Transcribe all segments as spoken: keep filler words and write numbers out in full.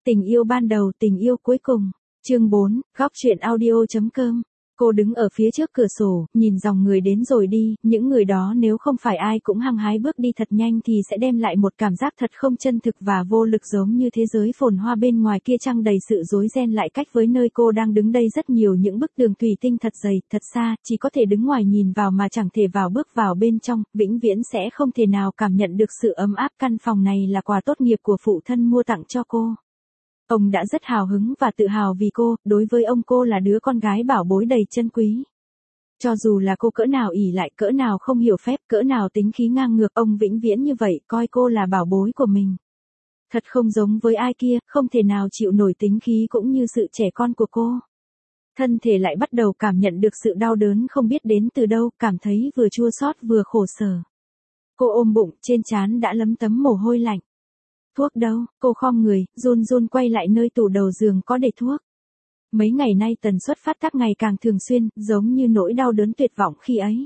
Tình yêu ban đầu, tình yêu cuối cùng. Chương bốn, góc truyện audio.com. Cô đứng ở phía trước cửa sổ, nhìn dòng người đến rồi đi, những người đó nếu không phải ai cũng hăng hái bước đi thật nhanh thì sẽ đem lại một cảm giác thật không chân thực và vô lực, giống như thế giới phồn hoa bên ngoài kia trăng đầy sự rối ren lại cách với nơi cô đang đứng đây rất nhiều những bức tường thủy tinh thật dày, thật xa, chỉ có thể đứng ngoài nhìn vào mà chẳng thể vào bước vào bên trong, vĩnh viễn sẽ không thể nào cảm nhận được sự ấm áp. Căn phòng này là quà tốt nghiệp của phụ thân mua tặng cho cô. Ông đã rất hào hứng và tự hào vì cô, đối với ông cô là đứa con gái bảo bối đầy chân quý. Cho dù là cô cỡ nào ỷ lại, cỡ nào không hiểu phép, cỡ nào tính khí ngang ngược, ông vĩnh viễn như vậy, coi cô là bảo bối của mình. Thật không giống với ai kia, không thể nào chịu nổi tính khí cũng như sự trẻ con của cô. Thân thể lại bắt đầu cảm nhận được sự đau đớn không biết đến từ đâu, cảm thấy vừa chua xót vừa khổ sở. Cô ôm bụng, trên trán đã lấm tấm mồ hôi lạnh. Thuốc đâu? Cô khom người, run run quay lại nơi tủ đầu giường có để thuốc. Mấy ngày nay tần suất phát tác ngày càng thường xuyên, giống như nỗi đau đớn tuyệt vọng khi ấy.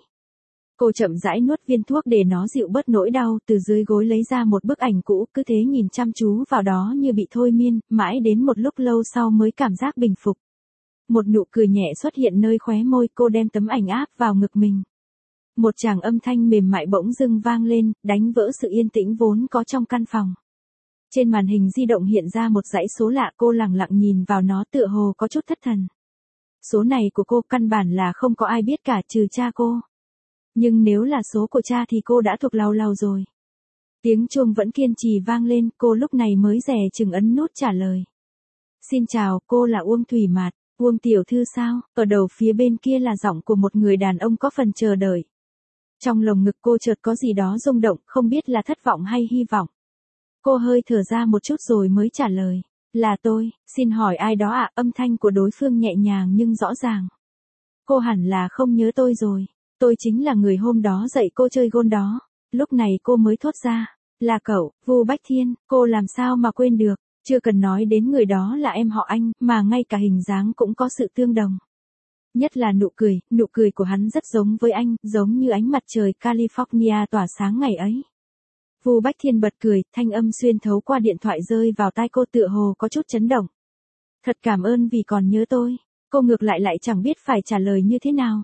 Cô chậm rãi nuốt viên thuốc để nó dịu bớt nỗi đau, từ dưới gối lấy ra một bức ảnh cũ, cứ thế nhìn chăm chú vào đó như bị thôi miên, mãi đến một lúc lâu sau mới cảm giác bình phục. Một nụ cười nhẹ xuất hiện nơi khóe môi, cô đem tấm ảnh áp vào ngực mình. Một tràng âm thanh mềm mại bỗng dưng vang lên, đánh vỡ sự yên tĩnh vốn có trong căn phòng. Trên màn hình di động hiện ra một dãy số lạ, cô lẳng lặng nhìn vào nó tựa hồ có chút thất thần. Số này của cô căn bản là không có ai biết cả trừ cha cô. Nhưng nếu là số của cha thì cô đã thuộc lầu lầu rồi. Tiếng chuông vẫn kiên trì vang lên, cô lúc này mới dè chừng ấn nút trả lời. Xin chào, cô là Uông Thủy Mạt. Uông tiểu thư sao? Ở đầu phía bên kia là giọng của một người đàn ông có phần chờ đợi. Trong lồng ngực cô chợt có gì đó rung động, không biết là thất vọng hay hy vọng. Cô hơi thở ra một chút rồi mới trả lời. Là tôi, xin hỏi ai đó ạ? Âm thanh của đối phương nhẹ nhàng nhưng rõ ràng. Cô hẳn là không nhớ tôi rồi. Tôi chính là người hôm đó dạy cô chơi gôn đó. Lúc này cô mới thốt ra. Là cậu, Vu Bách Thiên, cô làm sao mà quên được. Chưa cần nói đến người đó là em họ Anh, mà ngay cả hình dáng cũng có sự tương đồng. Nhất là nụ cười, nụ cười của hắn rất giống với anh, giống như ánh mặt trời California tỏa sáng ngày ấy. Vu Bách Thiên bật cười, thanh âm xuyên thấu qua điện thoại rơi vào tai cô tựa hồ có chút chấn động. Thật cảm ơn vì còn nhớ tôi. Cô ngược lại lại chẳng biết phải trả lời như thế nào.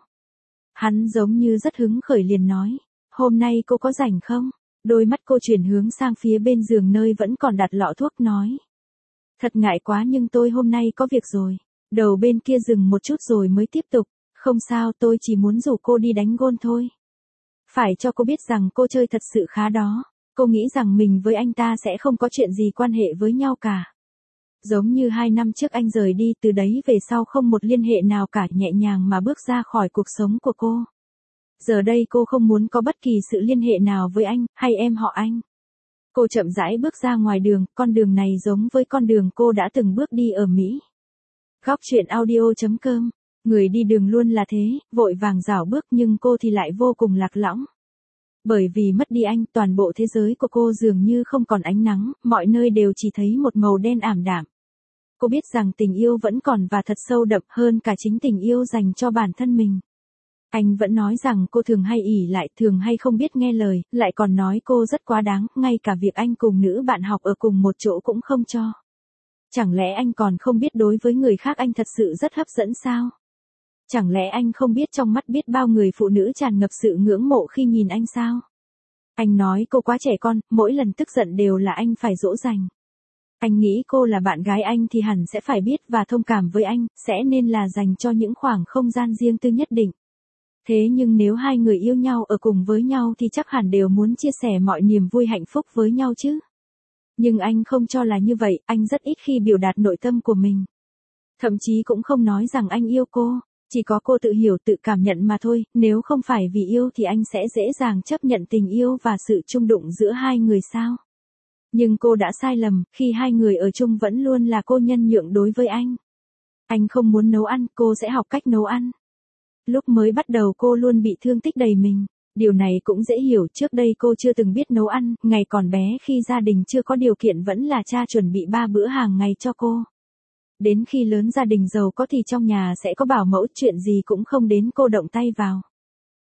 Hắn giống như rất hứng khởi liền nói. Hôm nay cô có rảnh không? Đôi mắt cô chuyển hướng sang phía bên giường nơi vẫn còn đặt lọ thuốc nói. Thật ngại quá nhưng tôi hôm nay có việc rồi. Đầu bên kia dừng một chút rồi mới tiếp tục. Không sao, tôi chỉ muốn rủ cô đi đánh gôn thôi. Phải cho cô biết rằng cô chơi thật sự khá đó. Cô nghĩ rằng mình với anh ta sẽ không có chuyện gì quan hệ với nhau cả. Giống như hai năm trước anh rời đi, từ đấy về sau không một liên hệ nào cả, nhẹ nhàng mà bước ra khỏi cuộc sống của cô. Giờ đây cô không muốn có bất kỳ sự liên hệ nào với anh, hay em họ Anh. Cô chậm rãi bước ra ngoài đường, con đường này giống với con đường cô đã từng bước đi ở Mỹ. Góc truyện audio.com. Người đi đường luôn là thế, vội vàng rảo bước nhưng cô thì lại vô cùng lạc lõng. Bởi vì mất đi anh, toàn bộ thế giới của cô dường như không còn ánh nắng, mọi nơi đều chỉ thấy một màu đen ảm đạm. Cô biết rằng tình yêu vẫn còn và thật sâu đậm hơn cả chính tình yêu dành cho bản thân mình. Anh vẫn nói rằng cô thường hay ỷ lại, thường hay không biết nghe lời, lại còn nói cô rất quá đáng, ngay cả việc anh cùng nữ bạn học ở cùng một chỗ cũng không cho. Chẳng lẽ anh còn không biết đối với người khác anh thật sự rất hấp dẫn sao? Chẳng lẽ anh không biết trong mắt biết bao người phụ nữ tràn ngập sự ngưỡng mộ khi nhìn anh sao? Anh nói cô quá trẻ con, mỗi lần tức giận đều là anh phải dỗ dành. Anh nghĩ cô là bạn gái anh thì hẳn sẽ phải biết và thông cảm với anh, sẽ nên là dành cho những khoảng không gian riêng tư nhất định. Thế nhưng nếu hai người yêu nhau ở cùng với nhau thì chắc hẳn đều muốn chia sẻ mọi niềm vui hạnh phúc với nhau chứ. Nhưng anh không cho là như vậy, anh rất ít khi biểu đạt nội tâm của mình. Thậm chí cũng không nói rằng anh yêu cô. Chỉ có cô tự hiểu tự cảm nhận mà thôi, nếu không phải vì yêu thì anh sẽ dễ dàng chấp nhận tình yêu và sự chung đụng giữa hai người sao? Nhưng cô đã sai lầm, khi hai người ở chung vẫn luôn là cô nhân nhượng đối với anh. Anh không muốn nấu ăn, cô sẽ học cách nấu ăn. Lúc mới bắt đầu cô luôn bị thương tích đầy mình. Điều này cũng dễ hiểu, trước đây cô chưa từng biết nấu ăn, ngày còn bé khi gia đình chưa có điều kiện vẫn là cha chuẩn bị ba bữa hàng ngày cho cô. Đến khi lớn gia đình giàu có thì trong nhà sẽ có bảo mẫu, chuyện gì cũng không đến cô động tay vào.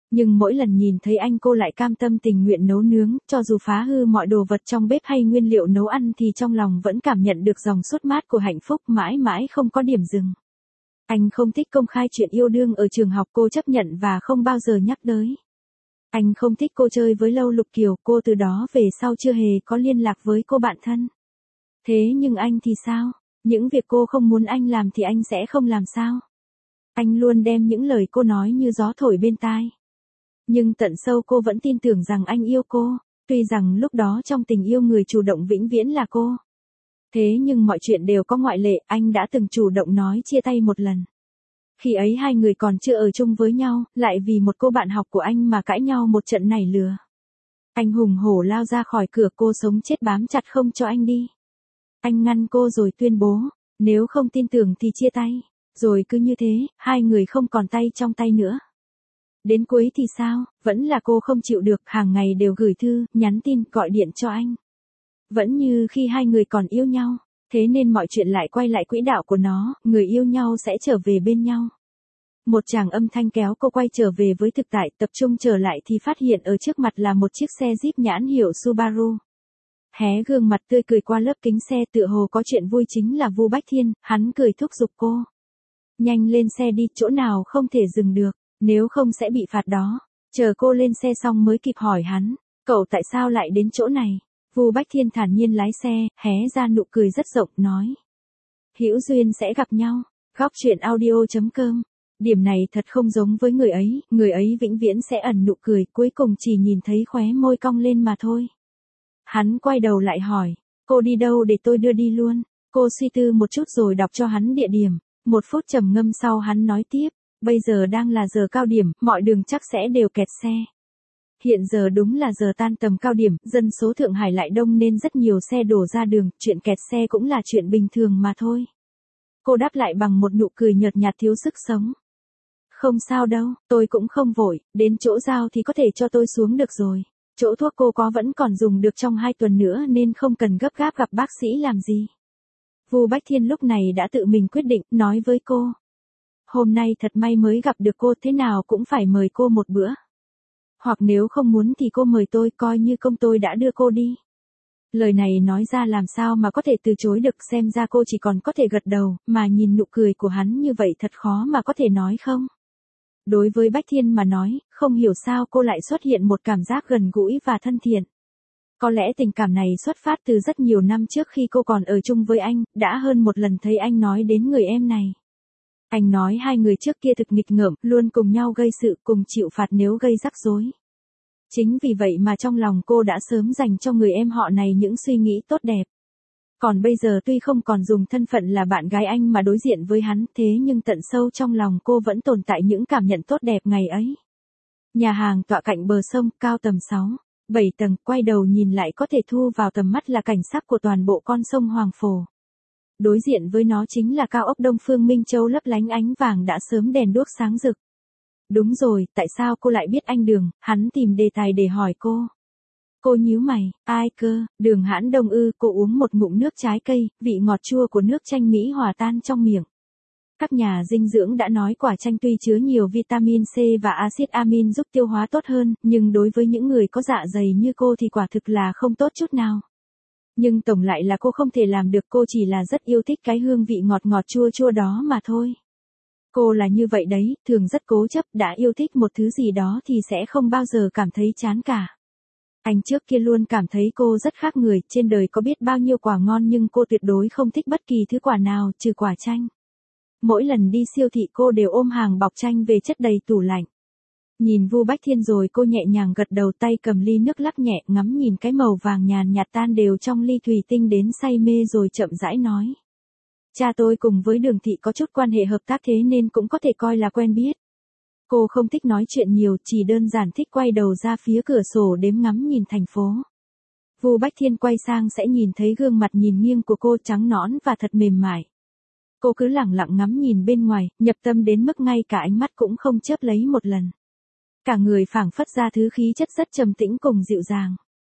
Nhưng mỗi lần nhìn thấy anh cô lại cam tâm tình nguyện nấu nướng, cho dù phá hư mọi đồ vật trong bếp hay nguyên liệu nấu ăn thì trong lòng vẫn cảm nhận được dòng sút mát của hạnh phúc mãi mãi không có điểm dừng. Anh không thích công khai chuyện yêu đương ở trường học, cô chấp nhận và không bao giờ nhắc tới. Anh không thích cô chơi với Lâu Lục Kiều, cô từ đó về sau chưa hề có liên lạc với cô bạn thân. Thế nhưng anh thì sao? Những việc cô không muốn anh làm thì anh sẽ không làm sao? Anh luôn đem những lời cô nói như gió thổi bên tai. Nhưng tận sâu cô vẫn tin tưởng rằng anh yêu cô, tuy rằng lúc đó trong tình yêu người chủ động vĩnh viễn là cô. Thế nhưng mọi chuyện đều có ngoại lệ, anh đã từng chủ động nói chia tay một lần. Khi ấy hai người còn chưa ở chung với nhau, lại vì một cô bạn học của anh mà cãi nhau một trận nảy lửa. Anh hùng hổ lao ra khỏi cửa, cô sống chết bám chặt không cho anh đi. Anh ngăn cô rồi tuyên bố, nếu không tin tưởng thì chia tay. Rồi cứ như thế, hai người không còn tay trong tay nữa. Đến cuối thì sao, vẫn là cô không chịu được, hàng ngày đều gửi thư, nhắn tin, gọi điện cho anh. Vẫn như khi hai người còn yêu nhau, thế nên mọi chuyện lại quay lại quỹ đạo của nó, người yêu nhau sẽ trở về bên nhau. Một tràng âm thanh kéo cô quay trở về với thực tại, tập trung trở lại thì phát hiện ở trước mặt là một chiếc xe Jeep nhãn hiệu Subaru. Hé gương mặt tươi cười qua lớp kính xe, tựa hồ có chuyện vui chính là Vu Bách Thiên, hắn cười thúc giục cô. Nhanh lên xe đi, chỗ nào không thể dừng được, nếu không sẽ bị phạt đó. Chờ cô lên xe xong mới kịp hỏi hắn, cậu tại sao lại đến chỗ này? Vu Bách Thiên thản nhiên lái xe, hé ra nụ cười rất rộng, nói. Hữu duyên sẽ gặp nhau. Góc truyện audio chấm com. Điểm này thật không giống với người ấy, người ấy vĩnh viễn sẽ ẩn nụ cười, cuối cùng chỉ nhìn thấy khóe môi cong lên mà thôi. Hắn quay đầu lại hỏi, cô đi đâu để tôi đưa đi luôn? Cô suy tư một chút rồi đọc cho hắn địa điểm. Một phút trầm ngâm sau hắn nói tiếp, bây giờ đang là giờ cao điểm, mọi đường chắc sẽ đều kẹt xe. Hiện giờ đúng là giờ tan tầm cao điểm, dân số Thượng Hải lại đông nên rất nhiều xe đổ ra đường, chuyện kẹt xe cũng là chuyện bình thường mà thôi. Cô đáp lại bằng một nụ cười nhợt nhạt thiếu sức sống. Không sao đâu, tôi cũng không vội, đến chỗ giao thì có thể cho tôi xuống được rồi. Chỗ thuốc cô có vẫn còn dùng được trong hai tuần nữa nên không cần gấp gáp gặp bác sĩ làm gì. Vu Bách Thiên lúc này đã tự mình quyết định, nói với cô. Hôm nay thật may mới gặp được cô, thế nào cũng phải mời cô một bữa. Hoặc nếu không muốn thì cô mời tôi, coi như công tôi đã đưa cô đi. Lời này nói ra làm sao mà có thể từ chối được, xem ra cô chỉ còn có thể gật đầu, mà nhìn nụ cười của hắn như vậy thật khó mà có thể nói không. Đối với Bách Thiên mà nói, không hiểu sao cô lại xuất hiện một cảm giác gần gũi và thân thiện. Có lẽ tình cảm này xuất phát từ rất nhiều năm trước khi cô còn ở chung với anh, đã hơn một lần thấy anh nói đến người em này. Anh nói hai người trước kia thực nghịch ngợm, luôn cùng nhau gây sự, cùng chịu phạt nếu gây rắc rối. Chính vì vậy mà trong lòng cô đã sớm dành cho người em họ này những suy nghĩ tốt đẹp. Còn bây giờ tuy không còn dùng thân phận là bạn gái anh mà đối diện với hắn, thế nhưng tận sâu trong lòng cô vẫn tồn tại những cảm nhận tốt đẹp ngày ấy. Nhà hàng tọa cạnh bờ sông, cao tầm sáu, bảy tầng, quay đầu nhìn lại có thể thu vào tầm mắt là cảnh sắc của toàn bộ con sông Hoàng Phổ. Đối diện với nó chính là cao ốc Đông Phương Minh Châu lấp lánh ánh vàng đã sớm đèn đuốc sáng rực. Đúng rồi, tại sao cô lại biết anh Đường? Hắn tìm đề tài để hỏi cô. Cô nhíu mày, ai cơ? Đường Hãn Đông ư? Cô uống một ngụm nước trái cây, vị ngọt chua của nước chanh Mỹ hòa tan trong miệng. Các nhà dinh dưỡng đã nói quả chanh tuy chứa nhiều vitamin C và axit amin giúp tiêu hóa tốt hơn, nhưng đối với những người có dạ dày như cô thì quả thực là không tốt chút nào. Nhưng tổng lại là cô không thể làm được, cô chỉ là rất yêu thích cái hương vị ngọt ngọt chua chua đó mà thôi. Cô là như vậy đấy, thường rất cố chấp, đã yêu thích một thứ gì đó thì sẽ không bao giờ cảm thấy chán cả. Anh trước kia luôn cảm thấy cô rất khác người, trên đời có biết bao nhiêu quả ngon nhưng cô tuyệt đối không thích bất kỳ thứ quả nào, trừ quả chanh. Mỗi lần đi siêu thị cô đều ôm hàng bọc chanh về chất đầy tủ lạnh. Nhìn Vu Bách Thiên rồi cô nhẹ nhàng gật đầu, tay cầm ly nước lắc nhẹ, ngắm nhìn cái màu vàng nhàn nhạt tan đều trong ly thủy tinh đến say mê rồi chậm rãi nói. Cha tôi cùng với Đường Thị có chút quan hệ hợp tác thế nên cũng có thể coi là quen biết. Cô không thích nói chuyện nhiều, chỉ đơn giản thích quay đầu ra phía cửa sổ đếm ngắm nhìn thành phố. Vu Bách Thiên quay sang sẽ nhìn thấy gương mặt nhìn nghiêng của cô trắng nõn và thật mềm mại. Cô cứ lẳng lặng ngắm nhìn bên ngoài, nhập tâm đến mức ngay cả ánh mắt cũng không chớp lấy một lần. Cả người phảng phất ra thứ khí chất rất trầm tĩnh cùng dịu dàng.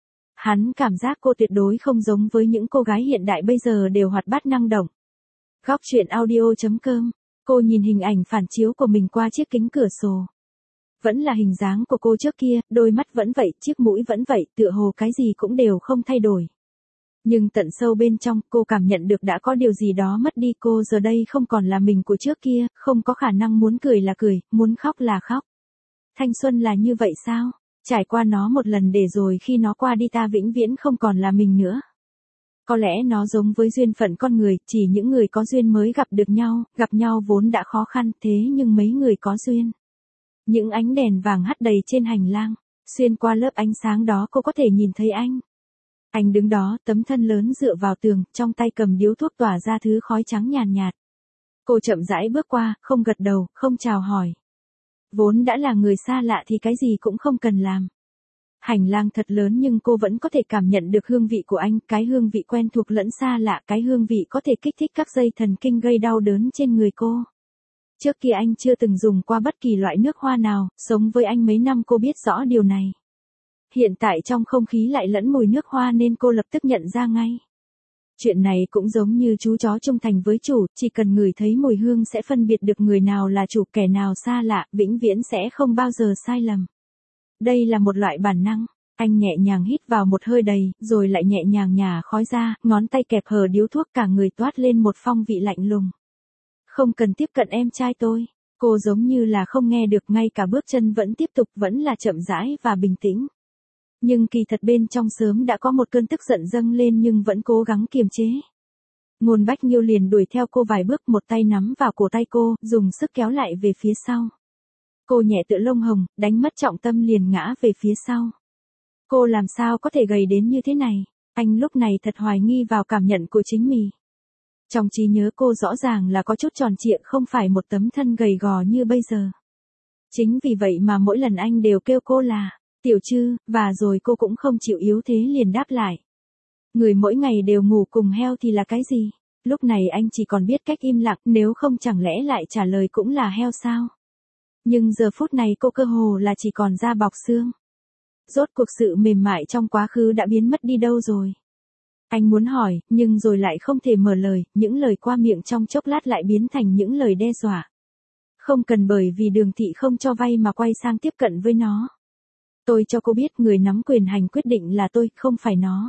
Hắn cảm giác cô tuyệt đối không giống với những cô gái hiện đại bây giờ đều hoạt bát năng động. Góc truyện audio chấm com. Cô nhìn hình ảnh phản chiếu của mình qua chiếc kính cửa sổ. Vẫn là hình dáng của cô trước kia, đôi mắt vẫn vậy, chiếc mũi vẫn vậy, tựa hồ cái gì cũng đều không thay đổi. Nhưng tận sâu bên trong, cô cảm nhận được đã có điều gì đó mất đi, cô giờ đây không còn là mình của trước kia, không có khả năng muốn cười là cười, muốn khóc là khóc. Thanh xuân là như vậy sao? Trải qua nó một lần để rồi khi nó qua đi ta vĩnh viễn không còn là mình nữa. Có lẽ nó giống với duyên phận con người, chỉ những người có duyên mới gặp được nhau, gặp nhau vốn đã khó khăn, thế nhưng mấy người có duyên. Những ánh đèn vàng hắt đầy trên hành lang, xuyên qua lớp ánh sáng đó cô có thể nhìn thấy anh. Anh đứng đó, tấm thân lớn dựa vào tường, trong tay cầm điếu thuốc tỏa ra thứ khói trắng nhàn nhạt, nhạt. Cô chậm rãi bước qua, không gật đầu, không chào hỏi. Vốn đã là người xa lạ thì cái gì cũng không cần làm. Hành lang thật lớn nhưng cô vẫn có thể cảm nhận được hương vị của anh, cái hương vị quen thuộc lẫn xa lạ, cái hương vị có thể kích thích các dây thần kinh gây đau đớn trên người cô. Trước kia anh chưa từng dùng qua bất kỳ loại nước hoa nào, sống với anh mấy năm cô biết rõ điều này. Hiện tại trong không khí lại lẫn mùi nước hoa nên cô lập tức nhận ra ngay. Chuyện này cũng giống như chú chó trung thành với chủ, chỉ cần ngửi thấy mùi hương sẽ phân biệt được người nào là chủ, kẻ nào xa lạ, vĩnh viễn sẽ không bao giờ sai lầm. Đây là một loại bản năng. Anh nhẹ nhàng hít vào một hơi đầy, rồi lại nhẹ nhàng nhả khói ra, ngón tay kẹp hờ điếu thuốc, cả người toát lên một phong vị lạnh lùng. Không cần tiếp cận em trai tôi. Cô giống như là không nghe được, ngay cả bước chân vẫn tiếp tục, vẫn là chậm rãi và bình tĩnh. Nhưng kỳ thật bên trong sớm đã có một cơn tức giận dâng lên nhưng vẫn cố gắng kiềm chế. Ngôn Bách Nhiêu liền đuổi theo cô vài bước, một tay nắm vào cổ tay cô, dùng sức kéo lại về phía sau. Cô nhẹ tựa lông hồng, đánh mất trọng tâm liền ngã về phía sau. Cô làm sao có thể gầy đến như thế này? Anh lúc này thật hoài nghi vào cảm nhận của chính mình. Trong trí nhớ cô rõ ràng là có chút tròn trịa, không phải một tấm thân gầy gò như bây giờ. Chính vì vậy mà mỗi lần anh đều kêu cô là Tiểu Trư, và rồi cô cũng không chịu yếu thế liền đáp lại. Người mỗi ngày đều ngủ cùng heo thì là cái gì? Lúc này anh chỉ còn biết cách im lặng, nếu không chẳng lẽ lại trả lời cũng là heo sao? Nhưng giờ phút này cô cơ hồ là chỉ còn da bọc xương. Rốt cuộc sự mềm mại trong quá khứ đã biến mất đi đâu rồi? Anh muốn hỏi, nhưng rồi lại không thể mở lời, những lời qua miệng trong chốc lát lại biến thành những lời đe dọa. Không cần bởi vì Đường Thị không cho vay mà quay sang tiếp cận với nó. Tôi cho cô biết người nắm quyền hành quyết định là tôi, không phải nó.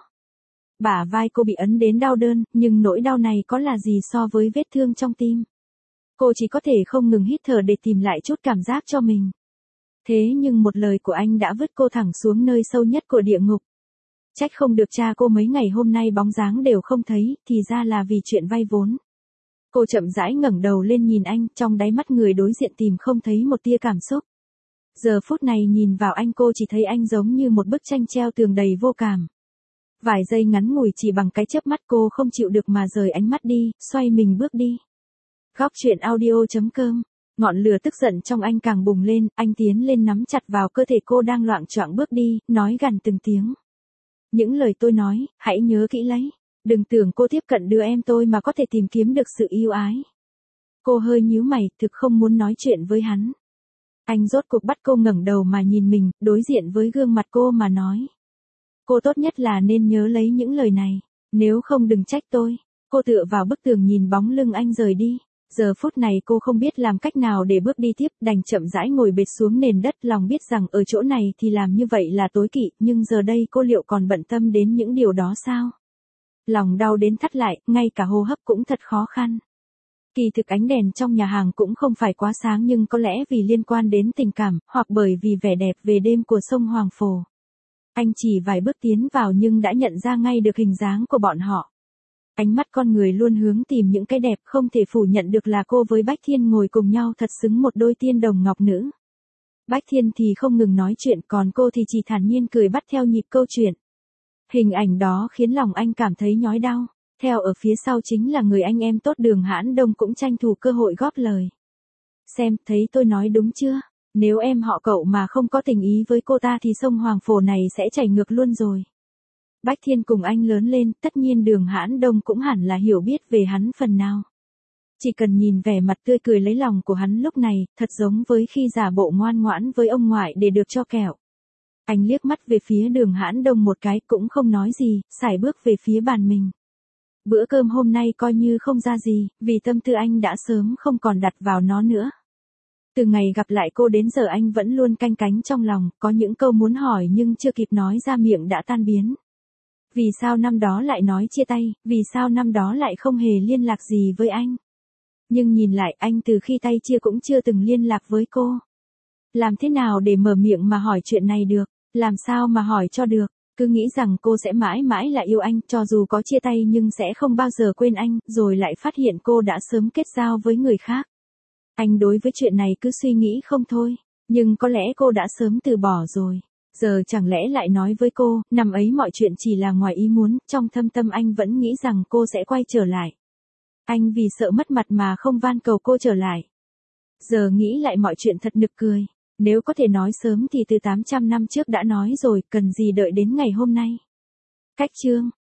Bả vai cô bị ấn đến đau đớn, nhưng nỗi đau này có là gì so với vết thương trong tim. Cô chỉ có thể không ngừng hít thở để tìm lại chút cảm giác cho mình. Thế nhưng một lời của anh đã vứt cô thẳng xuống nơi sâu nhất của địa ngục. Trách không được cha cô mấy ngày hôm nay bóng dáng đều không thấy, thì ra là vì chuyện vay vốn. Cô chậm rãi ngẩng đầu lên nhìn anh, trong đáy mắt người đối diện tìm không thấy một tia cảm xúc. Giờ phút này nhìn vào anh cô chỉ thấy anh giống như một bức tranh treo tường đầy vô cảm. Vài giây ngắn ngủi chỉ bằng cái chớp mắt cô không chịu được mà rời ánh mắt đi, xoay mình bước đi. Góc truyện audio chấm com. Ngọn lửa tức giận trong anh càng bùng lên, anh tiến lên nắm chặt vào cơ thể cô đang loạng choạng bước đi, nói gằn từng tiếng. Những lời tôi nói, hãy nhớ kỹ lấy. Đừng tưởng cô tiếp cận đứa em tôi mà có thể tìm kiếm được sự yêu ái. Cô hơi nhíu mày, thực không muốn nói chuyện với hắn. Anh rốt cuộc bắt cô ngẩng đầu mà nhìn mình, đối diện với gương mặt cô mà nói. Cô tốt nhất là nên nhớ lấy những lời này, nếu không đừng trách tôi. Cô tựa vào bức tường nhìn bóng lưng anh rời đi. Giờ phút này cô không biết làm cách nào để bước đi tiếp, đành chậm rãi ngồi bệt xuống nền đất, lòng biết rằng ở chỗ này thì làm như vậy là tối kỵ, nhưng giờ đây cô liệu còn bận tâm đến những điều đó sao? Lòng đau đến thắt lại, ngay cả hô hấp cũng thật khó khăn. Kỳ thực ánh đèn trong nhà hàng cũng không phải quá sáng nhưng có lẽ vì liên quan đến tình cảm, hoặc bởi vì vẻ đẹp về đêm của sông Hoàng Phổ. Anh chỉ vài bước tiến vào nhưng đã nhận ra ngay được hình dáng của bọn họ. Ánh mắt con người luôn hướng tìm những cái đẹp, không thể phủ nhận được là cô với Bách Thiên ngồi cùng nhau thật xứng một đôi tiên đồng ngọc nữ. Bách Thiên thì không ngừng nói chuyện, còn cô thì chỉ thản nhiên cười bắt theo nhịp câu chuyện. Hình ảnh đó khiến lòng anh cảm thấy nhói đau. Theo ở phía sau chính là người anh em tốt Đường Hãn Đông cũng tranh thủ cơ hội góp lời. Xem, thấy tôi nói đúng chưa? Nếu em họ Cậu mà không có tình ý với cô ta thì sông Hoàng Phổ này sẽ chảy ngược luôn rồi. Bách Thiên cùng anh lớn lên, tất nhiên Đường Hãn Đông cũng hẳn là hiểu biết về hắn phần nào. Chỉ cần nhìn vẻ mặt tươi cười lấy lòng của hắn lúc này, thật giống với khi giả bộ ngoan ngoãn với ông ngoại để được cho kẹo. Anh liếc mắt về phía Đường Hãn Đông một cái cũng không nói gì, sải bước về phía bàn mình. Bữa cơm hôm nay coi như không ra gì, vì tâm tư anh đã sớm không còn đặt vào nó nữa. Từ ngày gặp lại cô đến giờ anh vẫn luôn canh cánh trong lòng, có những câu muốn hỏi nhưng chưa kịp nói ra miệng đã tan biến. Vì sao năm đó lại nói chia tay, vì sao năm đó lại không hề liên lạc gì với anh? Nhưng nhìn lại anh từ khi tay chia cũng chưa từng liên lạc với cô. Làm thế nào để mở miệng mà hỏi chuyện này được, làm sao mà hỏi cho được, cứ nghĩ rằng cô sẽ mãi mãi là yêu anh cho dù có chia tay nhưng sẽ không bao giờ quên anh, rồi lại phát hiện cô đã sớm kết giao với người khác. Anh đối với chuyện này cứ suy nghĩ không thôi, nhưng có lẽ cô đã sớm từ bỏ rồi. Giờ chẳng lẽ lại nói với cô, năm ấy mọi chuyện chỉ là ngoài ý muốn, trong thâm tâm anh vẫn nghĩ rằng cô sẽ quay trở lại. Anh vì sợ mất mặt mà không van cầu cô trở lại. Giờ nghĩ lại mọi chuyện thật nực cười, nếu có thể nói sớm thì từ tám trăm năm trước đã nói rồi, cần gì đợi đến ngày hôm nay. Cách chương